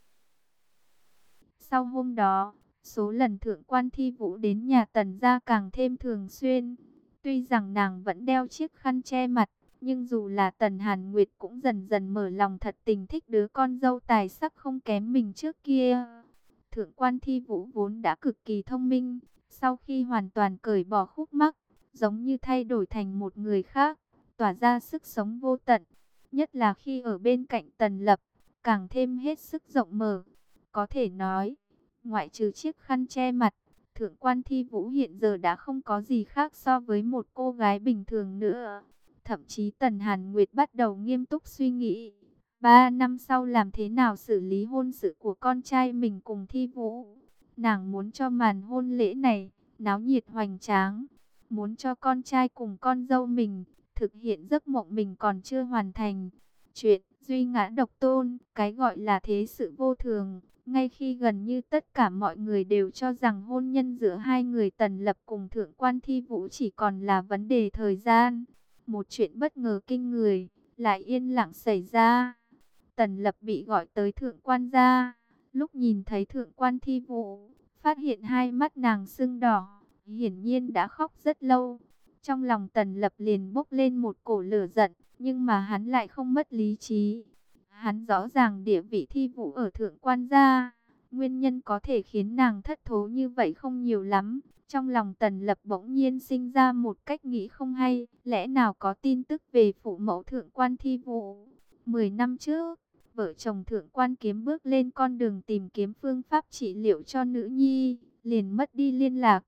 Sau hôm đó, số lần Thượng Quan Thi Vũ đến nhà Tần gia càng thêm thường xuyên. Tuy rằng nàng vẫn đeo chiếc khăn che mặt, nhưng dù là Tần Hàn Nguyệt cũng dần dần mở lòng thật tình thích đứa con dâu tài sắc không kém mình trước kia. Thượng Quan Thi Vũ vốn đã cực kỳ thông minh, sau khi hoàn toàn cởi bỏ khúc mắc, giống như thay đổi thành một người khác, tỏa ra sức sống vô tận. Nhất là khi ở bên cạnh Tần Lập, càng thêm hết sức rộng mở. Có thể nói, ngoại trừ chiếc khăn che mặt, Thượng Quan Thi Vũ hiện giờ đã không có gì khác so với một cô gái bình thường nữa. Thậm chí Tần Hàn Nguyệt bắt đầu nghiêm túc suy nghĩ, ba năm sau làm thế nào xử lý hôn sự của con trai mình cùng Thi Vũ. Nàng muốn cho màn hôn lễ này náo nhiệt hoành tráng, muốn cho con trai cùng con dâu mình thực hiện giấc mộng mình còn chưa hoàn thành. Chuyện duy ngã độc tôn, cái gọi là thế sự vô thường. Ngay khi gần như tất cả mọi người đều cho rằng hôn nhân giữa hai người Tần Lập cùng Thượng Quan Thi Vũ chỉ còn là vấn đề thời gian, một chuyện bất ngờ kinh người lại yên lặng xảy ra. Tần Lập bị gọi tới Thượng Quan gia. Lúc nhìn thấy Thượng Quan Thi Vũ, phát hiện hai mắt nàng sưng đỏ, hiển nhiên đã khóc rất lâu. Trong lòng Tần Lập liền bốc lên một cổ lửa giận, nhưng mà hắn lại không mất lý trí. Hắn rõ ràng địa vị Thi Vũ ở Thượng Quan gia, nguyên nhân có thể khiến nàng thất thố như vậy không nhiều lắm. Trong lòng Tần Lập bỗng nhiên sinh ra một cách nghĩ không hay, lẽ nào có tin tức về phụ mẫu Thượng Quan Thi Vũ. Mười năm trước, vợ chồng Thượng Quan Kiếm bước lên con đường tìm kiếm phương pháp trị liệu cho nữ nhi, liền mất đi liên lạc.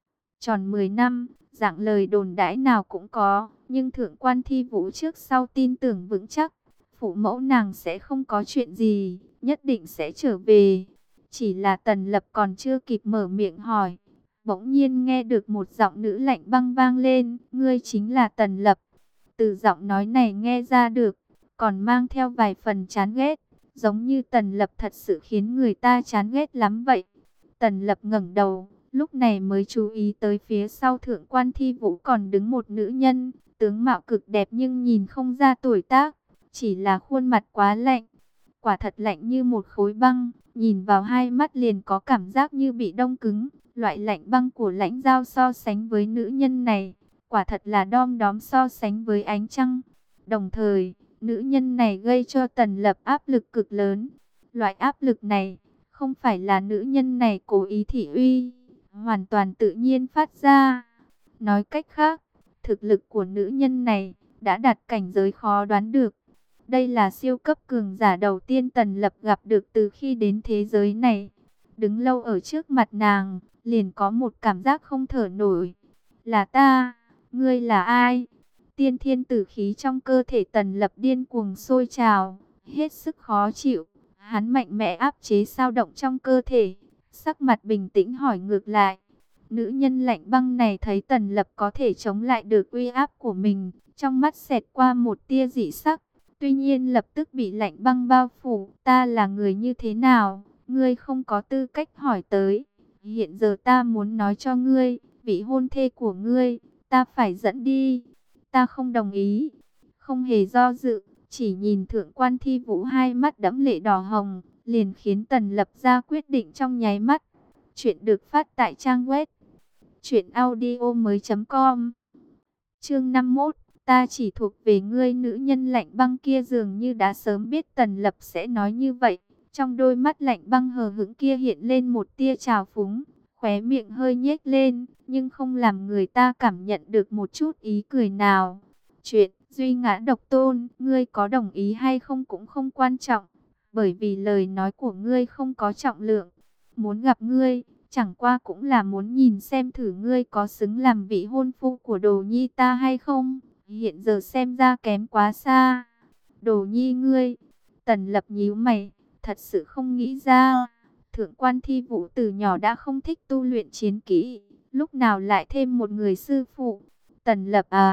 Tròn mười năm, dạng lời đồn đãi nào cũng có, nhưng Thượng Quan Thi Vũ trước sau tin tưởng vững chắc, phụ mẫu nàng sẽ không có chuyện gì, nhất định sẽ trở về. Chỉ là Tần Lập còn chưa kịp mở miệng hỏi, bỗng nhiên nghe được một giọng nữ lạnh băng vang lên, ngươi chính là Tần Lập. Từ giọng nói này nghe ra được, còn mang theo vài phần chán ghét, giống như Tần Lập thật sự khiến người ta chán ghét lắm vậy. Tần Lập ngẩng đầu, lúc này mới chú ý tới phía sau Thượng Quan Thi Vũ còn đứng một nữ nhân, tướng mạo cực đẹp nhưng nhìn không ra tuổi tác, chỉ là khuôn mặt quá lạnh, quả thật lạnh như một khối băng, nhìn vào hai mắt liền có cảm giác như bị đông cứng. Loại lạnh băng của Lãnh Giao so sánh với nữ nhân này, quả thật là đom đóm so sánh với ánh trăng. Đồng thời, nữ nhân này gây cho Tần Lập áp lực cực lớn. Loại áp lực này, không phải là nữ nhân này cố ý thị uy, hoàn toàn tự nhiên phát ra. Nói cách khác, thực lực của nữ nhân này đã đạt cảnh giới khó đoán được. Đây là siêu cấp cường giả đầu tiên Tần Lập gặp được từ khi đến thế giới này. Đứng lâu ở trước mặt nàng, liền có một cảm giác không thở nổi. Là ta, ngươi là ai? Tiên thiên tử khí trong cơ thể Tần Lập điên cuồng sôi trào, hết sức khó chịu. Hắn mạnh mẽ áp chế dao động trong cơ thể, sắc mặt bình tĩnh hỏi ngược lại. Nữ nhân lạnh băng này thấy Tần Lập có thể chống lại được uy áp của mình, trong mắt xẹt qua một tia dị sắc. Tuy nhiên lập tức bị lạnh băng bao phủ. Ta là người như thế nào, ngươi không có tư cách hỏi tới. Hiện giờ ta muốn nói cho ngươi, vị hôn thê của ngươi, ta phải dẫn đi. Ta không đồng ý. Không hề do dự, chỉ nhìn Thượng Quan Thi Vũ hai mắt đẫm lệ đỏ hồng, liền khiến Tần Lập ra quyết định trong nháy mắt. Chuyện được phát tại trang web truyện audio mới chấm com. Chương năm mươi mốt. Ta chỉ thuộc về ngươi. Nữ nhân lạnh băng kia dường như đã sớm biết Tần Lập sẽ nói như vậy. Trong đôi mắt lạnh băng hờ hững kia hiện lên một tia trào phúng, khóe miệng hơi nhếch lên, nhưng không làm người ta cảm nhận được một chút ý cười nào. Chuyện duy ngã độc tôn, ngươi có đồng ý hay không cũng không quan trọng, bởi vì lời nói của ngươi không có trọng lượng. Muốn gặp ngươi, chẳng qua cũng là muốn nhìn xem thử ngươi có xứng làm vị hôn phu của Đồ Nhi ta hay không. Hiện giờ xem ra kém quá xa. Đồ Nhi ngươi. Tần Lập nhíu mày, thật sự không nghĩ ra. Thượng Quan Thi Vũ từ nhỏ đã không thích tu luyện chiến kỹ, lúc nào lại thêm một người sư phụ. Tần Lập à,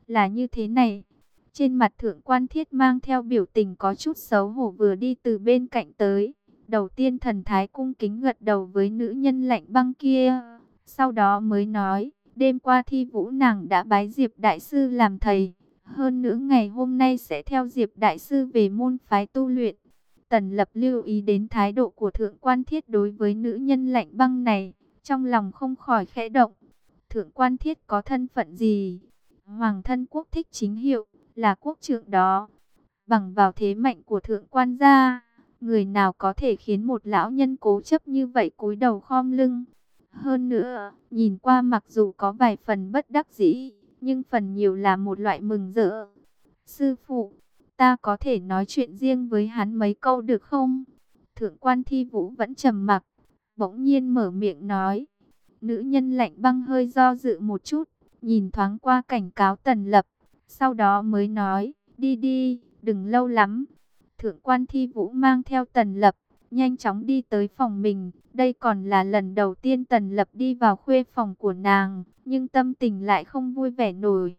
Là như thế này. Trên mặt Thượng Quan Thiết mang theo biểu tình có chút xấu hổ vừa đi từ bên cạnh tới. Đầu tiên thần thái cung kính gật đầu với nữ nhân lạnh băng kia. Sau đó mới nói, đêm qua Thi Vũ nàng đã bái Diệp Đại Sư làm thầy. Hơn nữa ngày hôm nay sẽ theo Diệp Đại Sư về môn phái tu luyện. Tần Lập lưu ý đến thái độ của Thượng Quan Thiết đối với nữ nhân lạnh băng này. Trong lòng không khỏi khẽ động. Thượng Quan Thiết có thân phận gì? Hoàng thân quốc thích chính hiệu, là quốc trượng đó. Bằng vào thế mạnh của Thượng Quan gia, người nào có thể khiến một lão nhân cố chấp như vậy cúi đầu khom lưng. Hơn nữa, nhìn qua mặc dù có vài phần bất đắc dĩ, nhưng phần nhiều là một loại mừng rỡ. Sư phụ, ta có thể nói chuyện riêng với hắn mấy câu được không? Thượng Quan Thi Vũ vẫn trầm mặc, bỗng nhiên mở miệng nói. Nữ nhân lạnh băng hơi do dự một chút, nhìn thoáng qua cảnh cáo Tần Lập, sau đó mới nói, đi đi, đừng lâu lắm. Thượng Quan Thi Vũ mang theo Tần Lập, nhanh chóng đi tới phòng mình. Đây còn là lần đầu tiên Tần Lập đi vào khuê phòng của nàng, nhưng tâm tình lại không vui vẻ nổi.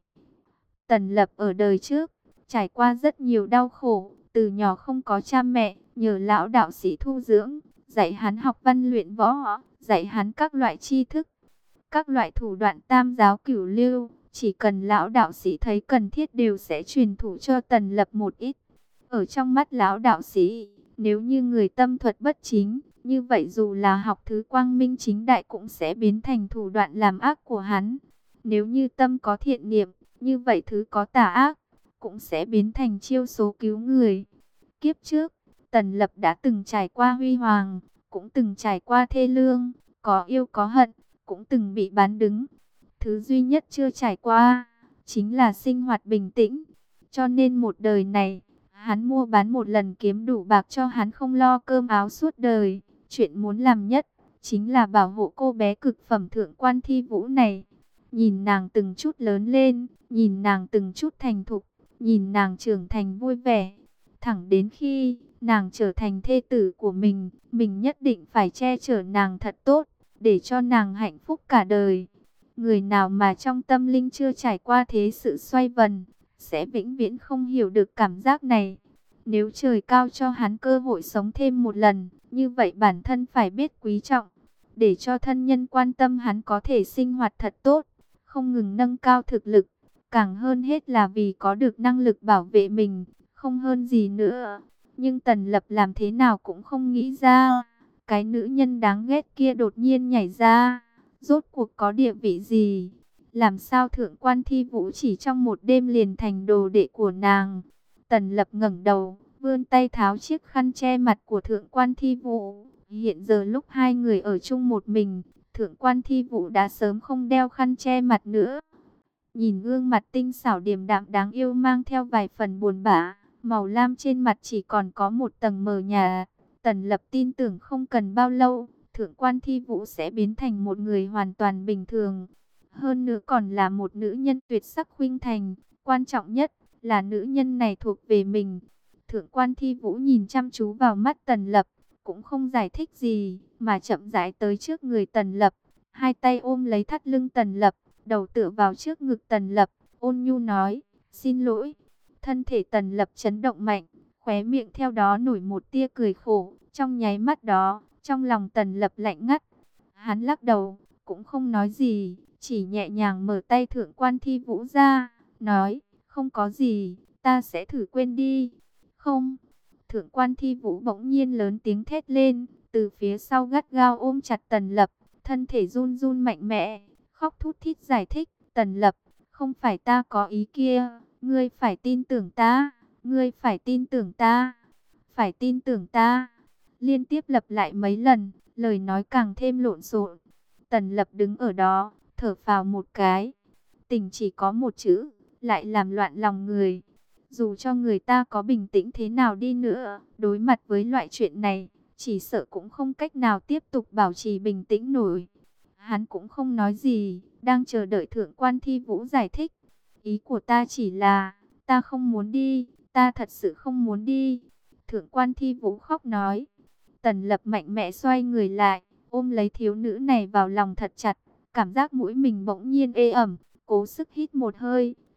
Tần Lập ở đời trước, trải qua rất nhiều đau khổ, từ nhỏ không có cha mẹ, nhờ lão đạo sĩ thu dưỡng, dạy hắn học văn luyện võ, dạy hắn các loại tri thức, các loại thủ đoạn tam giáo cửu lưu, chỉ cần lão đạo sĩ thấy cần thiết đều sẽ truyền thụ cho Tần Lập một ít. Ở trong mắt lão đạo sĩ, nếu như người tâm thuật bất chính, như vậy dù là học thứ quang minh chính đại cũng sẽ biến thành thủ đoạn làm ác của hắn. Nếu như tâm có thiện niệm, như vậy thứ có tà ác, cũng sẽ biến thành chiêu số cứu người. Kiếp trước, Tần Lập đã từng trải qua huy hoàng, cũng từng trải qua thê lương, có yêu có hận, cũng từng bị bán đứng. Thứ duy nhất chưa trải qua, chính là sinh hoạt bình tĩnh. Cho nên một đời này, hắn mua bán một lần kiếm đủ bạc cho hắn không lo cơm áo suốt đời. Chuyện muốn làm nhất, chính là bảo hộ cô bé cực phẩm Thượng Quan Thi Vũ này. Nhìn nàng từng chút lớn lên, nhìn nàng từng chút thành thục, nhìn nàng trưởng thành vui vẻ. Thẳng đến khi nàng trở thành thê tử của mình, mình nhất định phải che chở nàng thật tốt, để cho nàng hạnh phúc cả đời. Người nào mà trong tâm linh chưa trải qua thế sự xoay vần, sẽ vĩnh viễn không hiểu được cảm giác này. Nếu trời cao cho hắn cơ hội sống thêm một lần, như vậy bản thân phải biết quý trọng, để cho thân nhân quan tâm hắn có thể sinh hoạt thật tốt, không ngừng nâng cao thực lực, càng hơn hết là vì có được năng lực bảo vệ mình, không hơn gì nữa. Nhưng Tần Lập làm thế nào cũng không nghĩ ra, cái nữ nhân đáng ghét kia đột nhiên nhảy ra, rốt cuộc có địa vị gì? Làm sao Thượng Quan Thi Vũ chỉ trong một đêm liền thành đồ đệ của nàng? Tần Lập ngẩng đầu, vươn tay tháo chiếc khăn che mặt của Thượng Quan Thi Vũ. Hiện giờ lúc hai người ở chung một mình, Thượng Quan Thi Vũ đã sớm không đeo khăn che mặt nữa. Nhìn gương mặt tinh xảo điềm đạm đáng yêu mang theo vài phần buồn bã, màu lam trên mặt chỉ còn có một tầng mờ nhạt. Tần Lập tin tưởng không cần bao lâu, Thượng Quan Thi Vũ sẽ biến thành một người hoàn toàn bình thường. Hơn nữa còn là một nữ nhân tuyệt sắc khuynh thành, quan trọng nhất là nữ nhân này thuộc về mình. Thượng Quan Thi Vũ nhìn chăm chú vào mắt Tần Lập, cũng không giải thích gì, mà chậm rãi tới trước người Tần Lập, hai tay ôm lấy thắt lưng Tần Lập, đầu tựa vào trước ngực Tần Lập, ôn nhu nói, xin lỗi. Thân thể Tần Lập chấn động mạnh, khóe miệng theo đó nổi một tia cười khổ. Trong nháy mắt đó, trong lòng Tần Lập lạnh ngắt. Hắn lắc đầu, cũng không nói gì, chỉ nhẹ nhàng mở tay Thượng Quan Thi Vũ ra, nói, không có gì, ta sẽ thử quên đi. Không. Thượng Quan Thi Vũ bỗng nhiên lớn tiếng thét lên, từ phía sau gắt gao ôm chặt Tần Lập, thân thể run run mạnh mẽ, khóc thút thít giải thích, Tần Lập, không phải ta có ý kia, ngươi phải tin tưởng ta, ngươi phải tin tưởng ta, phải tin tưởng ta. Liên tiếp lặp lại mấy lần, lời nói càng thêm lộn xộn. Tần Lập đứng ở đó, thở phào một cái. Tình chỉ có một chữ, lại làm loạn lòng người. Dù cho người ta có bình tĩnh thế nào đi nữa, đối mặt với loại chuyện này, chỉ sợ cũng không cách nào tiếp tục bảo trì bình tĩnh nổi. Hắn cũng không nói gì, đang chờ đợi Thượng Quan Thi Vũ giải thích. Ý của ta chỉ là, ta không muốn đi, ta thật sự không muốn đi. Thượng Quan Thi Vũ khóc nói. Tần Lập mạnh mẽ xoay người lại, ôm lấy thiếu nữ này vào lòng thật chặt, cảm giác mũi mình bỗng nhiên ê ẩm, cố sức hít một hơi,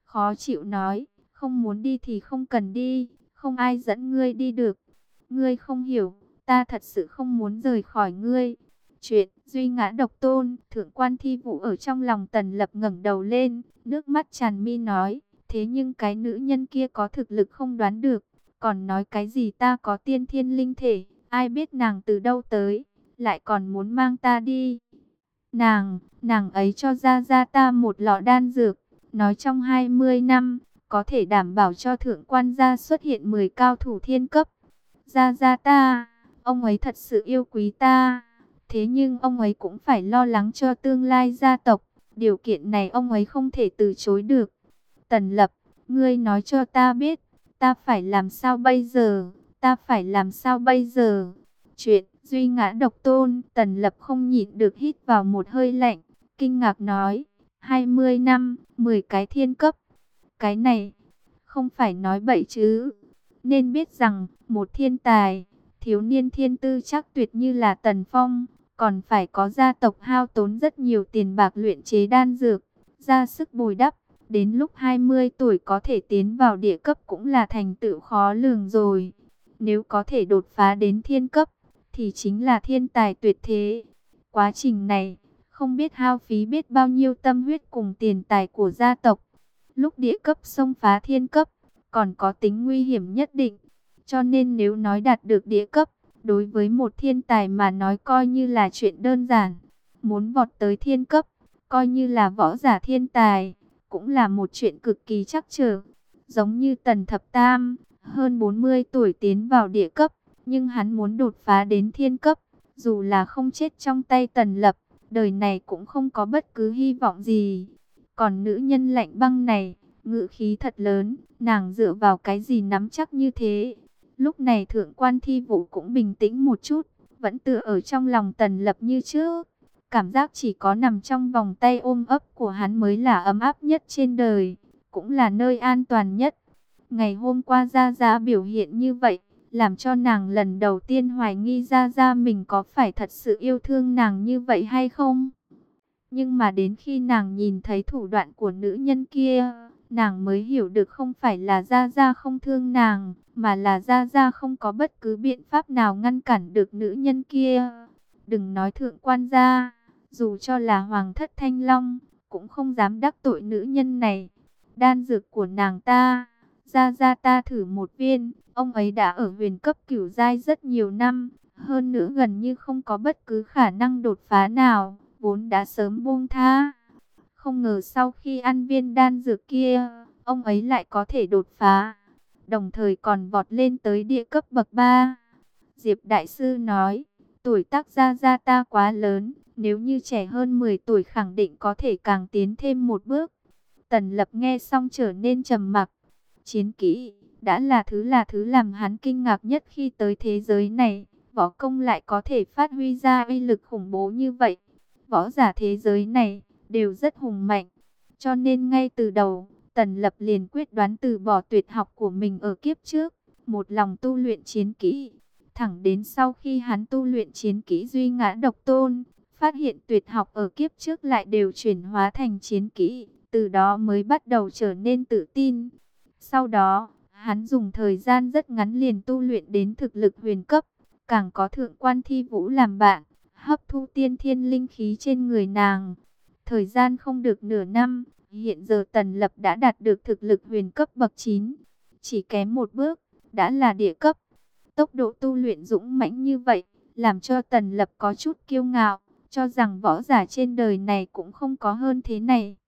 khó chịu nói, không muốn đi thì không cần đi, không ai dẫn ngươi đi được. Ngươi không hiểu, ta thật sự không muốn rời khỏi ngươi. Chuyện duy ngã độc tôn, thượng quan Thi Vũ ở trong lòng Tần Lập ngẩng đầu lên, nước mắt tràn mi nói, thế nhưng cái nữ nhân kia có thực lực không đoán được, còn nói cái gì ta có tiên thiên linh thể, ai biết nàng từ đâu tới, lại còn muốn mang ta đi. Nàng, nàng ấy cho ra ra ta một lọ đan dược, nói trong hai mươi năm, có thể đảm bảo cho thượng quan gia xuất hiện mười cao thủ thiên cấp. Ra ra ta, ông ấy thật sự yêu quý ta, thế nhưng ông ấy cũng phải lo lắng cho tương lai gia tộc, điều kiện này ông ấy không thể từ chối được. Tần Lập, ngươi nói cho ta biết, ta phải làm sao bây giờ, ta phải làm sao bây giờ? Chuyện duy ngã độc tôn, Tần Lập không nhịn được hít vào một hơi lạnh, kinh ngạc nói, hai mươi năm, mười cái thiên cấp, cái này, không phải nói bậy chứ. Nên biết rằng, một thiên tài, thiếu niên thiên tư chắc tuyệt như là Tần Phong, còn phải có gia tộc hao tốn rất nhiều tiền bạc luyện chế đan dược, ra sức bồi đắp. Đến lúc hai mươi tuổi có thể tiến vào địa cấp cũng là thành tựu khó lường rồi. Nếu có thể đột phá đến thiên cấp, thì chính là thiên tài tuyệt thế. Quá trình này, không biết hao phí biết bao nhiêu tâm huyết cùng tiền tài của gia tộc. Lúc địa cấp xông phá thiên cấp, còn có tính nguy hiểm nhất định. Cho nên nếu nói đạt được địa cấp, đối với một thiên tài mà nói coi như là chuyện đơn giản. Muốn vọt tới thiên cấp, coi như là võ giả thiên tài, cũng là một chuyện cực kỳ trắc trở. Giống như Tần Thập Tam, hơn bốn mươi tuổi tiến vào địa cấp, nhưng hắn muốn đột phá đến thiên cấp, dù là không chết trong tay Tần Lập, đời này cũng không có bất cứ hy vọng gì. Còn nữ nhân lạnh băng này, ngữ khí thật lớn, nàng dựa vào cái gì nắm chắc như thế? Lúc này thượng quan Thi Vũ cũng bình tĩnh một chút, vẫn tựa ở trong lòng Tần Lập như trước. Cảm giác chỉ có nằm trong vòng tay ôm ấp của hắn mới là ấm áp nhất trên đời, cũng là nơi an toàn nhất. Ngày hôm qua Gia Gia biểu hiện như vậy, làm cho nàng lần đầu tiên hoài nghi Gia Gia mình có phải thật sự yêu thương nàng như vậy hay không. Nhưng mà đến khi nàng nhìn thấy thủ đoạn của nữ nhân kia, nàng mới hiểu được không phải là Gia Gia không thương nàng, mà là Gia Gia không có bất cứ biện pháp nào ngăn cản được nữ nhân kia. Đừng nói thượng quan gia, dù cho là Hoàng thất Thanh Long, cũng không dám đắc tội nữ nhân này. Đan dược của nàng ta, Gia Gia ta thử một viên, ông ấy đã ở huyền cấp cửu giai rất nhiều năm, hơn nữa gần như không có bất cứ khả năng đột phá nào, vốn đã sớm buông tha. Không ngờ sau khi ăn viên đan dược kia, ông ấy lại có thể đột phá, đồng thời còn vọt lên tới địa cấp bậc ba. Diệp Đại Sư nói, tuổi tác Gia Gia ta quá lớn, nếu như trẻ hơn mười tuổi khẳng định có thể càng tiến thêm một bước. Tần Lập nghe xong trở nên trầm mặc. Chiến kỹ đã là thứ là thứ làm hắn kinh ngạc nhất khi tới thế giới này. Võ công lại có thể phát huy ra uy lực khủng bố như vậy. Võ giả thế giới này đều rất hùng mạnh. Cho nên ngay từ đầu, Tần Lập liền quyết đoán từ bỏ tuyệt học của mình ở kiếp trước, một lòng tu luyện chiến kỹ. Thẳng đến sau khi hắn tu luyện chiến kỹ duy ngã độc tôn, phát hiện tuyệt học ở kiếp trước lại đều chuyển hóa thành chiến kỹ, từ đó mới bắt đầu trở nên tự tin. Sau đó, hắn dùng thời gian rất ngắn liền tu luyện đến thực lực huyền cấp, càng có thượng quan Thi Vũ làm bạn, hấp thu tiên thiên linh khí trên người nàng. Thời gian không được nửa năm, hiện giờ Tần Lập đã đạt được thực lực huyền cấp bậc chín, chỉ kém một bước, đã là địa cấp. Tốc độ tu luyện dũng mãnh như vậy, làm cho Tần Lập có chút kiêu ngạo, cho rằng võ giả trên đời này cũng không có hơn thế này.